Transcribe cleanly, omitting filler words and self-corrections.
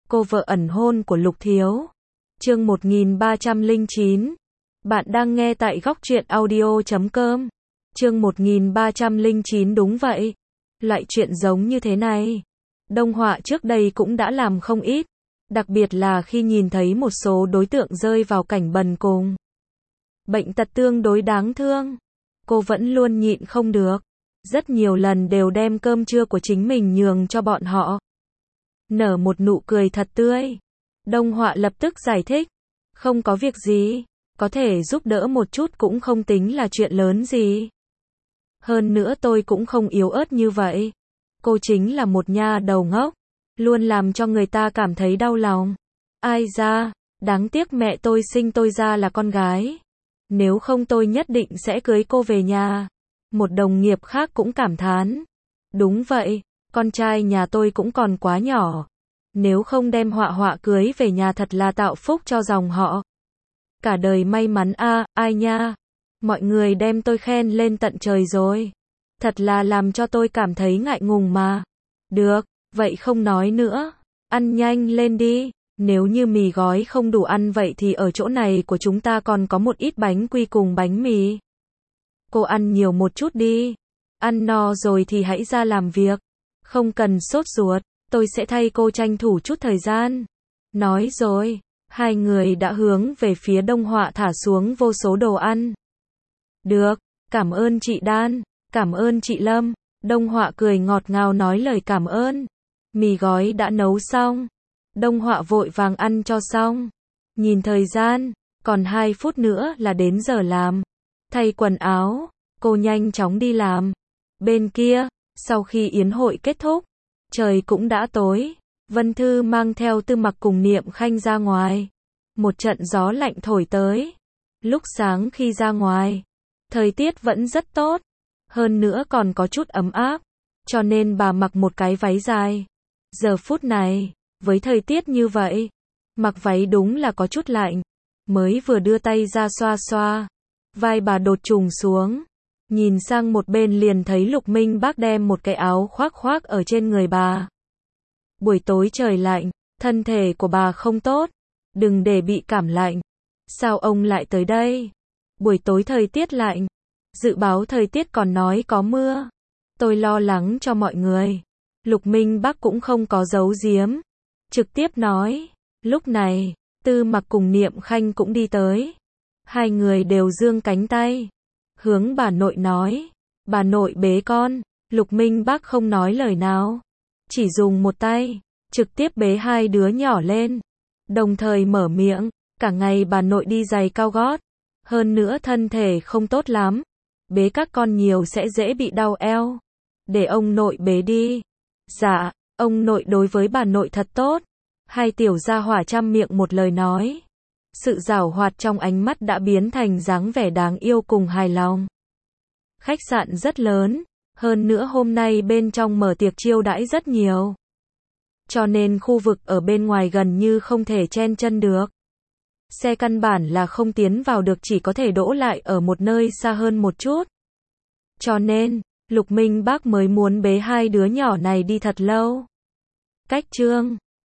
Cô vợ ẩn hôn của Lục Thiếu. Chương 1309. Bạn đang nghe tại góc truyện audio.com. Chương 1309. Đúng vậy. Loại chuyện giống như thế này, Đông Họa trước đây cũng đã làm không ít. Đặc biệt là khi nhìn thấy một số đối tượng rơi vào cảnh bần cùng, bệnh tật tương đối đáng thương, cô vẫn luôn nhịn không được. Rất nhiều lần đều đem cơm trưa của chính mình nhường cho bọn họ. Nở một nụ cười thật tươi. Đông Họa lập tức giải thích. Không có việc gì, có thể giúp đỡ một chút cũng không tính là chuyện lớn gì. Hơn nữa tôi cũng không yếu ớt như vậy. Cô chính là một nha đầu ngốc, luôn làm cho người ta cảm thấy đau lòng. Ai ra, đáng tiếc mẹ tôi sinh tôi ra là con gái. Nếu không tôi nhất định sẽ cưới cô về nhà. Một đồng nghiệp khác cũng cảm thán. Đúng vậy, con trai nhà tôi cũng còn quá nhỏ. Nếu không đem Họa Họa cưới về nhà thật là tạo phúc cho dòng họ. Cả đời may mắn a, ai nha. Mọi người đem tôi khen lên tận trời rồi. Thật là làm cho tôi cảm thấy ngại ngùng mà. Được, vậy không nói nữa. Ăn nhanh lên đi. Nếu như mì gói không đủ ăn vậy thì ở chỗ này của chúng ta còn có một ít bánh quy cùng bánh mì. Cô ăn nhiều một chút đi. Ăn no rồi thì hãy ra làm việc. Không cần sốt ruột, tôi sẽ thay cô tranh thủ chút thời gian. Nói rồi, hai người đã hướng về phía Đông Họa thả xuống vô số đồ ăn. Được, cảm ơn chị Đan, cảm ơn chị Lâm. Đông Họa cười ngọt ngào nói lời cảm ơn. Mì gói đã nấu xong. Đông Họa vội vàng ăn cho xong. Nhìn thời gian, còn 2 phút nữa là đến giờ làm. Thay quần áo, cô nhanh chóng đi làm. Bên kia, sau khi yến hội kết thúc, trời cũng đã tối. Vân Thư mang theo Tư Mặc cùng Niệm Khanh ra ngoài. Một trận gió lạnh thổi tới. Lúc sáng khi ra ngoài, thời tiết vẫn rất tốt. Hơn nữa còn có chút ấm áp. Cho nên bà mặc một cái váy dài. Giờ phút này, với thời tiết như vậy, mặc váy đúng là có chút lạnh. Mới vừa đưa tay ra xoa xoa, vai bà đột trùng xuống. Nhìn sang một bên liền thấy Lục Minh Bác đem một cái áo khoác khoác ở trên người bà. Buổi tối trời lạnh, thân thể của bà không tốt. Đừng để bị cảm lạnh. Sao ông lại tới đây? Buổi tối thời tiết lạnh. Dự báo thời tiết còn nói có mưa. Tôi lo lắng cho mọi người. Lục Minh Bác cũng không có giấu giếm. Trực tiếp nói. Lúc này, Tư Mặc cùng Niệm Khanh cũng đi tới. Hai người đều giương cánh tay. Hướng bà nội nói. Bà nội bế con. Lục Minh Bác không nói lời nào. Chỉ dùng một tay, trực tiếp bế hai đứa nhỏ lên. Đồng thời mở miệng. Cả ngày bà nội đi giày cao gót. Hơn nữa thân thể không tốt lắm. Bế các con nhiều sẽ dễ bị đau eo. Để ông nội bế đi. Dạ, ông nội đối với bà nội thật tốt. Hai tiểu gia hỏa chăm miệng một lời nói. Sự giảo hoạt trong ánh mắt đã biến thành dáng vẻ đáng yêu cùng hài lòng. Khách sạn rất lớn, hơn nữa hôm nay bên trong mở tiệc chiêu đãi rất nhiều. Cho nên khu vực ở bên ngoài gần như không thể chen chân được. Xe căn bản là không tiến vào được, chỉ có thể đỗ lại ở một nơi xa hơn một chút. Cho nên, Lục Minh Bác mới muốn bế hai đứa nhỏ này đi thật lâu. Cách chương